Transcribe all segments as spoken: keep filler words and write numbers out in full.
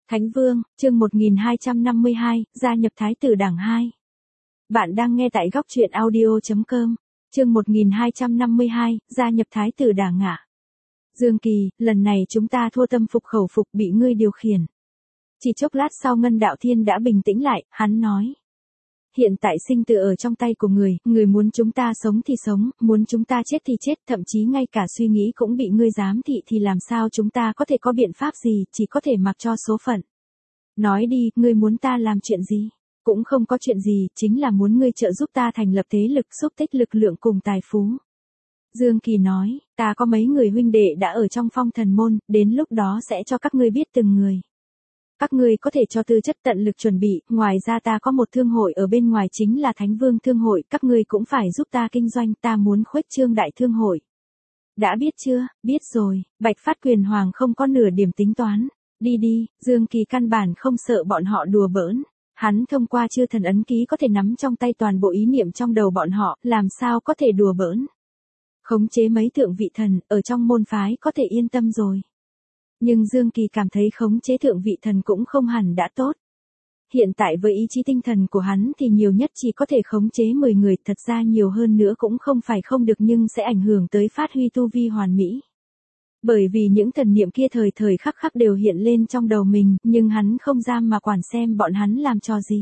Thánh Vương, chương một nghìn hai trăm năm mươi hai, gia nhập Thái tử Đảng hai. Bạn đang nghe tại góc truyện audio chấm com, chương một nghìn hai trăm năm mươi hai, gia nhập Thái tử Đảng ạ. Dương Kỳ, lần này chúng ta thua tâm phục khẩu phục bị ngươi điều khiển. Chỉ chốc lát sau Ngân Đạo Thiên đã bình tĩnh lại, hắn nói. Hiện tại sinh tử ở trong tay của người, người muốn chúng ta sống thì sống, muốn chúng ta chết thì chết, thậm chí ngay cả suy nghĩ cũng bị ngươi giám thị thì làm sao chúng ta có thể có biện pháp gì, chỉ có thể mặc cho số phận. Nói đi, ngươi muốn ta làm chuyện gì? Cũng không có chuyện gì, chính là muốn ngươi trợ giúp ta thành lập thế lực, xúc tích lực lượng cùng tài phú. Dương Kỳ nói, ta có mấy người huynh đệ đã ở trong Phong Thần Môn, đến lúc đó sẽ cho các ngươi biết từng người. Các ngươi có thể cho tư chất tận lực chuẩn bị, ngoài ra ta có một thương hội ở bên ngoài chính là Thánh Vương Thương hội, các ngươi cũng phải giúp ta kinh doanh, ta muốn khuếch trương đại thương hội. Đã biết chưa? Biết rồi, Bạch Phát Quyền Hoàng không có nửa điểm tính toán. Đi đi, Dương Kỳ căn bản không sợ bọn họ đùa bỡn. Hắn thông qua chư thần ấn ký có thể nắm trong tay toàn bộ ý niệm trong đầu bọn họ, làm sao có thể đùa bỡn. Khống chế mấy thượng vị thần, ở trong môn phái có thể yên tâm rồi. Nhưng Dương Kỳ cảm thấy khống chế thượng vị thần cũng không hẳn đã tốt. Hiện tại với ý chí tinh thần của hắn thì nhiều nhất chỉ có thể khống chế mười người, thật ra nhiều hơn nữa cũng không phải không được nhưng sẽ ảnh hưởng tới phát huy tu vi hoàn mỹ. Bởi vì những thần niệm kia thời thời khắc khắc đều hiện lên trong đầu mình, nhưng hắn không dám mà quản xem bọn hắn làm trò gì.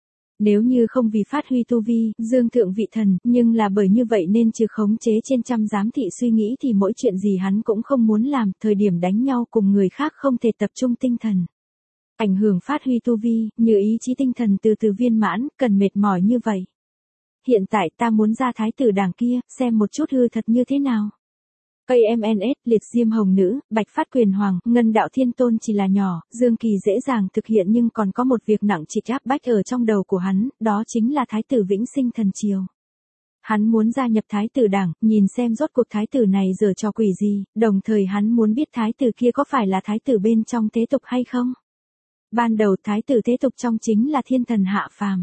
Nếu như không vì phát huy tu vi, dương thượng vị thần, nhưng là bởi như vậy nên trừ khống chế trên trăm giám thị suy nghĩ thì mỗi chuyện gì hắn cũng không muốn làm, thời điểm đánh nhau cùng người khác không thể tập trung tinh thần. Ảnh hưởng phát huy tu vi, như ý chí tinh thần từ từ viên mãn, cần mệt mỏi như vậy. Hiện tại ta muốn ra Thái tử Đảng kia, xem một chút hư thật như thế nào. ca em en ét, Liệt Diêm Hồng Nữ, Bạch Phát Quyền Hoàng, Ngân Đạo Thiên Tôn chỉ là nhỏ, Dương Kỳ dễ dàng thực hiện nhưng còn có một việc nặng trịch áp bách ở trong đầu của hắn, đó chính là Thái tử Vĩnh Sinh Thần Triều. Hắn muốn gia nhập Thái tử Đảng, nhìn xem rốt cuộc Thái tử này giở trò quỷ gì, đồng thời hắn muốn biết Thái tử kia có phải là Thái tử bên trong thế tục hay không. Ban đầu Thái tử thế tục trong chính là thiên thần hạ phàm.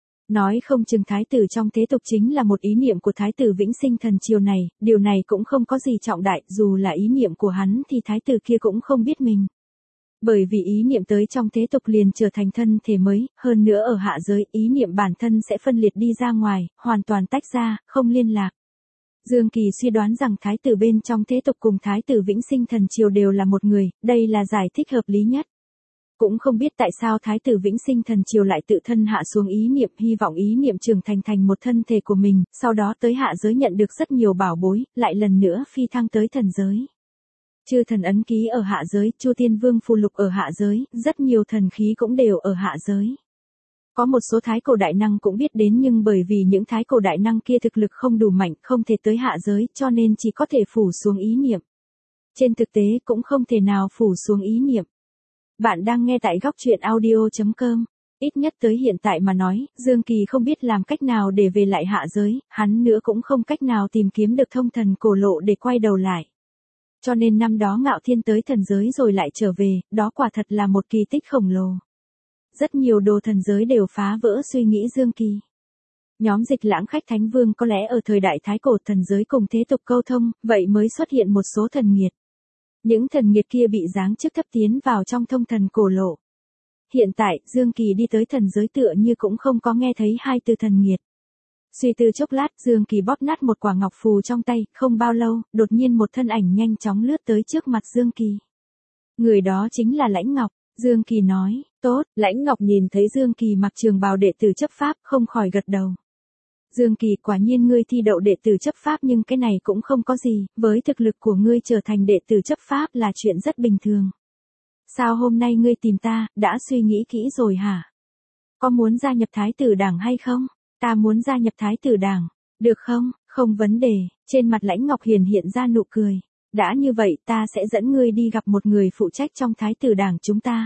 Nói không chừng Thái tử trong thế tục chính là một ý niệm của Thái tử Vĩnh Sinh Thần Triều này, điều này cũng không có gì trọng đại, dù là ý niệm của hắn thì Thái tử kia cũng không biết mình. Bởi vì ý niệm tới trong thế tục liền trở thành thân thể mới, hơn nữa ở hạ giới, ý niệm bản thân sẽ phân liệt đi ra ngoài, hoàn toàn tách ra, không liên lạc. Dương Kỳ suy đoán rằng Thái tử bên trong thế tục cùng Thái tử Vĩnh Sinh Thần Triều đều là một người, đây là giải thích hợp lý nhất. Cũng không biết tại sao Thái tử Vĩnh Sinh Thần Triều lại tự thân hạ xuống ý niệm, hy vọng ý niệm trưởng thành thành một thân thể của mình, sau đó tới hạ giới nhận được rất nhiều bảo bối, lại lần nữa phi thăng tới thần giới. Chư thần ấn ký ở hạ giới, Chu Tiên Vương phù lục ở hạ giới, rất nhiều thần khí cũng đều ở hạ giới. Có một số thái cổ đại năng cũng biết đến nhưng bởi vì những thái cổ đại năng kia thực lực không đủ mạnh, không thể tới hạ giới, cho nên chỉ có thể phủ xuống ý niệm. Trên thực tế cũng không thể nào phủ xuống ý niệm. Bạn đang nghe tại góc truyện audio chấm com. Ít nhất tới hiện tại mà nói, Dương Kỳ không biết làm cách nào để về lại hạ giới, hắn nữa cũng không cách nào tìm kiếm được thông thần cổ lộ để quay đầu lại. Cho nên năm đó Ngạo Thiên tới thần giới rồi lại trở về, đó quả thật là một kỳ tích khổng lồ. Rất nhiều đồ thần giới đều phá vỡ suy nghĩ Dương Kỳ. Nhóm Dịch Lãng Khách Thánh Vương có lẽ ở thời đại thái cổ thần giới cùng thế tục câu thông, vậy mới xuất hiện một số thần nghiệt. Những thần nghiệt kia bị giáng chức thấp tiến vào trong thông thần cổ lộ. Hiện tại, Dương Kỳ đi tới thần giới tựa như cũng không có nghe thấy hai từ thần nghiệt. Suy tư chốc lát, Dương Kỳ bóp nát một quả ngọc phù trong tay, không bao lâu, đột nhiên một thân ảnh nhanh chóng lướt tới trước mặt Dương Kỳ. Người đó chính là Lãnh Ngọc, Dương Kỳ nói, tốt, Lãnh Ngọc nhìn thấy Dương Kỳ mặc trường bào đệ tử chấp pháp, không khỏi gật đầu. Dương Kỳ, quả nhiên ngươi thi đậu đệ tử chấp pháp nhưng cái này cũng không có gì, với thực lực của ngươi trở thành đệ tử chấp pháp là chuyện rất bình thường. Sao hôm nay ngươi tìm ta, đã suy nghĩ kỹ rồi hả? Có muốn gia nhập Thái tử Đảng hay không? Ta muốn gia nhập Thái tử Đảng, được không? Không vấn đề, trên mặt Lãnh Ngọc Hiền hiện ra nụ cười. Đã như vậy ta sẽ dẫn ngươi đi gặp một người phụ trách trong Thái tử Đảng chúng ta.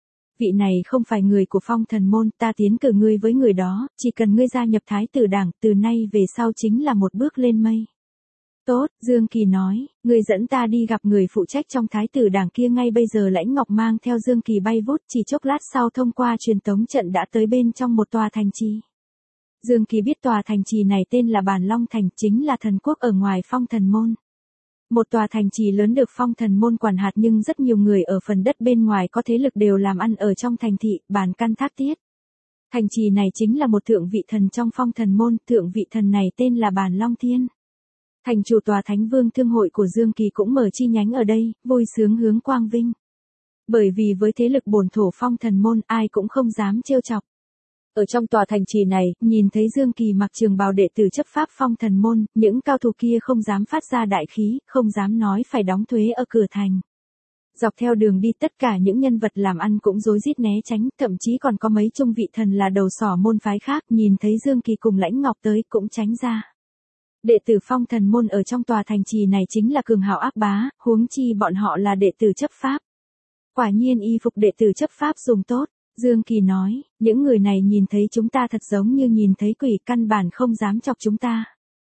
Vị này không phải người của Phong Thần Môn, ta tiến cử ngươi với người đó, chỉ cần ngươi gia nhập Thái tử Đảng, từ nay về sau chính là một bước lên mây. Tốt, Dương Kỳ nói, ngươi dẫn ta đi gặp người phụ trách trong Thái tử Đảng kia ngay bây giờ. Lãnh Ngọc mang theo Dương Kỳ bay vút, chỉ chốc lát sau thông qua truyền tống trận đã tới bên trong một tòa thành trì. Dương Kỳ biết tòa thành trì này tên là Bàn Long Thành, chính là thần quốc ở ngoài Phong Thần Môn. Một tòa thành trì lớn được phong thần môn quản hạt nhưng rất nhiều người ở phần đất bên ngoài có thế lực đều làm ăn ở trong thành thị, bàn căn thác tiết. Thành trì này chính là một thượng vị thần trong phong thần môn, thượng vị thần này tên là Bàn Long Thiên. Thành chủ tòa Thánh Vương Thương hội của Dương Kỳ cũng mở chi nhánh ở đây, vui sướng hướng quang vinh. Bởi vì với thế lực bổn thổ phong thần môn ai cũng không dám trêu chọc. Ở trong tòa thành trì này, nhìn thấy Dương Kỳ mặc trường bào đệ tử chấp pháp phong thần môn, những cao thủ kia không dám phát ra đại khí, không dám nói phải đóng thuế ở cửa thành. Dọc theo đường đi tất cả những nhân vật làm ăn cũng rối rít né tránh, thậm chí còn có mấy trung vị thần là đầu sỏ môn phái khác nhìn thấy Dương Kỳ cùng Lãnh Ngọc tới cũng tránh ra. Đệ tử phong thần môn ở trong tòa thành trì này chính là cường hào ác bá, huống chi bọn họ là đệ tử chấp pháp. Quả nhiên y phục đệ tử chấp pháp dùng tốt. Dương Kỳ nói, những người này nhìn thấy chúng ta thật giống như nhìn thấy quỷ, căn bản không dám chọc chúng ta.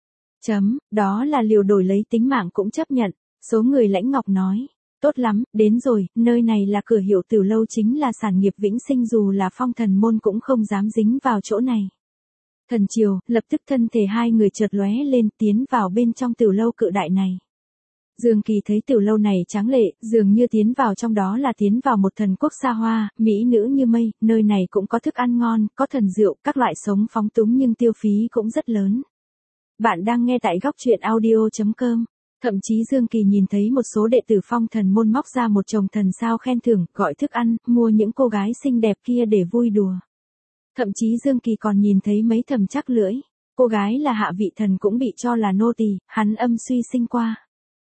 Chấm, đó là liều đổi lấy tính mạng cũng chấp nhận. Số người Lãnh Ngọc nói, tốt lắm, đến rồi, nơi này là cửa hiệu Tử Lâu, chính là sản nghiệp vĩnh sinh, dù là phong thần môn cũng không dám dính vào chỗ này. Thần chiều, lập tức thân thể hai người chợt lóe lên tiến vào bên trong Tử Lâu cự đại này. Dương Kỳ thấy Tử Lâu này tráng lệ, dường như tiến vào trong đó là tiến vào một thần quốc xa hoa, mỹ nữ như mây, nơi này cũng có thức ăn ngon, có thần rượu, các loại sống phóng túng nhưng tiêu phí cũng rất lớn. Bạn đang nghe tại góc truyện audio chấm com. Thậm chí Dương Kỳ nhìn thấy một số đệ tử phong thần môn móc ra một chồng thần sao khen thưởng, gọi thức ăn, mua những cô gái xinh đẹp kia để vui đùa. Thậm chí Dương Kỳ còn nhìn thấy mấy thầm chắc lưỡi, cô gái là hạ vị thần cũng bị cho là nô tỳ, hắn âm suy sinh qua.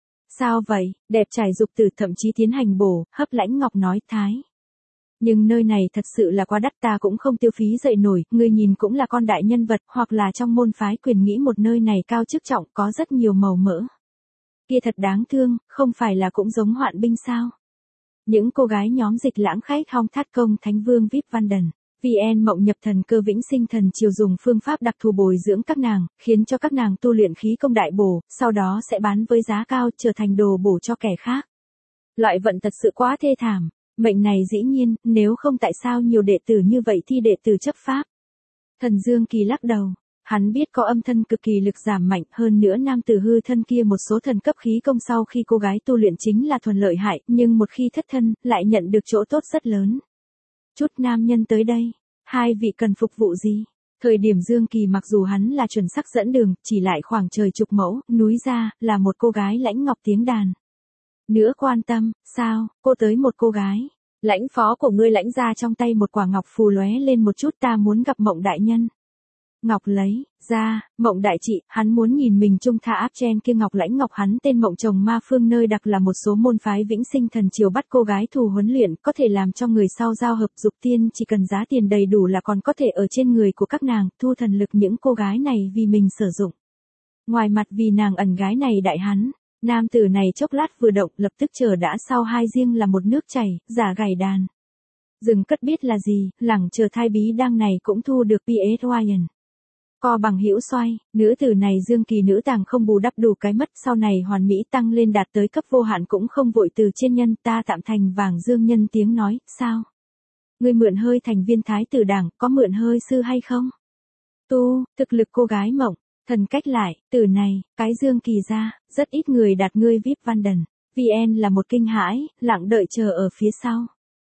Sao vậy, đẹp trai dục tử, thậm chí tiến hành bổ, hấp. Lãnh Ngọc nói, thái. Nhưng nơi này thật sự là quá đắt, ta cũng không tiêu phí dậy nổi, ngươi nhìn cũng là con đại nhân vật, hoặc là trong môn phái quyền nghĩ một nơi này cao chức trọng, có rất nhiều màu mỡ. Kia thật đáng thương, không phải là cũng giống hoạn binh sao? Những cô gái nhóm Dịch Lãng Khách Hong Thát Công Thánh Vương vê i pê Văn Đần, vê en Mộng Nhập Thần Cơ Vĩnh Sinh Thần Triều dùng phương pháp đặc thù bồi dưỡng các nàng, khiến cho các nàng tu luyện khí công đại bổ, sau đó sẽ bán với giá cao trở thành đồ bổ cho kẻ khác. Loại vận thật sự quá thê thảm, mệnh này dĩ nhiên, nếu không tại sao nhiều đệ tử như vậy thi đệ tử chấp pháp. Thần Dương Kỳ lắc đầu. Hắn biết có âm thân cực kỳ lực giảm mạnh, hơn nữa nam tử hư thân kia một số thần cấp khí công sau khi cô gái tu luyện chính là thuần lợi hại, nhưng một khi thất thân, lại nhận được chỗ tốt rất lớn. Chút nam nhân tới đây, hai vị cần phục vụ gì? Thời điểm Dương Kỳ mặc dù hắn là chuẩn sắc dẫn đường, chỉ lại khoảng trời chục mẫu, núi ra, là một cô gái Lãnh Ngọc tiếng đàn. Nữa quan tâm, sao, cô tới một cô gái. Lãnh phó của ngươi lãnh ra trong tay một quả ngọc phù lóe lên một chút, ta muốn gặp Mộng đại nhân. Ngọc lấy ra, Mộng đại chị, hắn muốn nhìn mình trung tha áp chen kia. Ngọc Lãnh Ngọc hắn tên Mộng chồng ma phương, nơi đặc là một số môn phái vĩnh sinh thần triều bắt cô gái thù huấn luyện, có thể làm cho người sau giao hợp dục tiên, chỉ cần giá tiền đầy đủ là còn có thể ở trên người của các nàng, thu thần lực những cô gái này vì mình sử dụng. Ngoài mặt vì nàng ẩn gái này đại hắn, nam tử này chốc lát vừa động lập tức chờ đã sau hai riêng là một nước chảy, giả gảy đàn. Dừng cất biết là gì, lẳng chờ thai bí đang này cũng thu được pê ét Ryan. Co bằng hữu xoay, nữ tử này Dương Kỳ nữ tàng không bù đắp đủ cái mất, sau này hoàn mỹ tăng lên đạt tới cấp vô hạn cũng không vội từ trên nhân, ta tạm thành vàng dương nhân tiếng nói, sao? Ngươi mượn hơi thành viên thái tử đảng, có mượn hơi sư hay không? Tu, thực lực cô gái Mộng, thần cách lại, từ này, cái Dương Kỳ ra, rất ít người đạt ngươi vê i pê Văn Đần, vê en là một kinh hãi, lặng đợi chờ ở phía sau.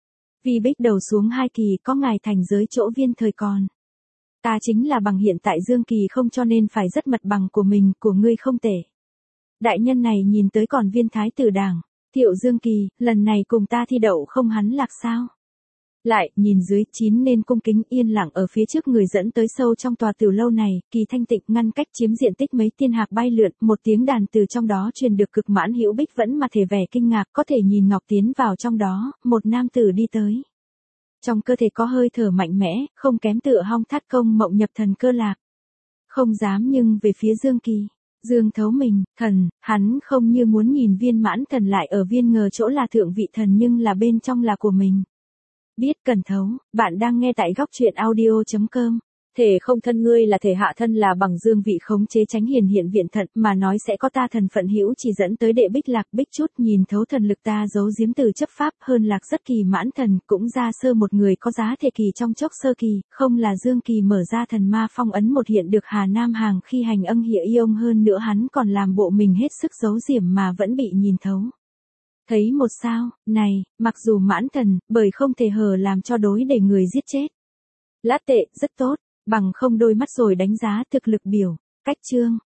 Vì bích đầu xuống hai kỳ có ngài thành giới chỗ viên thời còn. Ta chính là bằng hiện tại Dương Kỳ không cho nên phải rất mật bằng của mình, của ngươi không tệ. Đại nhân này nhìn tới còn viên thái tử đảng, Thiệu Dương Kỳ, lần này cùng ta thi đậu không hắn lạc sao? Lại, nhìn dưới, chín nên cung kính yên lặng ở phía trước người dẫn tới sâu trong tòa Tử Lâu này, Kỳ thanh tịnh ngăn cách chiếm diện tích mấy tiên hạc bay lượn, một tiếng đàn từ trong đó truyền được cực mãn hữu bích vẫn mặt thể vẻ kinh ngạc, có thể nhìn Ngọc tiến vào trong đó, một nam tử đi tới. Trong cơ thể có hơi thở mạnh mẽ, không kém tựa Hong Thát Công Mộng Nhập Thần Cơ Lạc. Không dám nhưng về phía Dương Kỳ. Dương thấu mình, thần, hắn không như muốn nhìn viên mãn thần lại ở viên ngờ chỗ là thượng vị thần nhưng là bên trong là của mình. Biết cần thấu, bạn đang nghe tại góc truyện audio chấm com. Thể không thân ngươi là thể hạ thân là bằng dương vị khống chế tránh hiền hiện viện thận mà nói sẽ có ta thần phận hữu chỉ dẫn tới đệ bích lạc bích chút nhìn thấu thần lực ta giấu giếm từ chấp pháp hơn lạc rất kỳ mãn thần cũng ra sơ một người có giá thể kỳ trong chốc sơ kỳ, không là dương kỳ mở ra thần ma phong ấn một hiện được Hà Nam hàng khi hành âng hiện y ông hơn nữa hắn còn làm bộ mình hết sức giấu diểm mà vẫn bị nhìn thấu. Thấy một sao, này, mặc dù mãn thần, bởi không thể hờ làm cho đối để người giết chết. Lát tệ, rất tốt. Bằng không đôi mắt rồi đánh giá thực lực biểu, cách chương.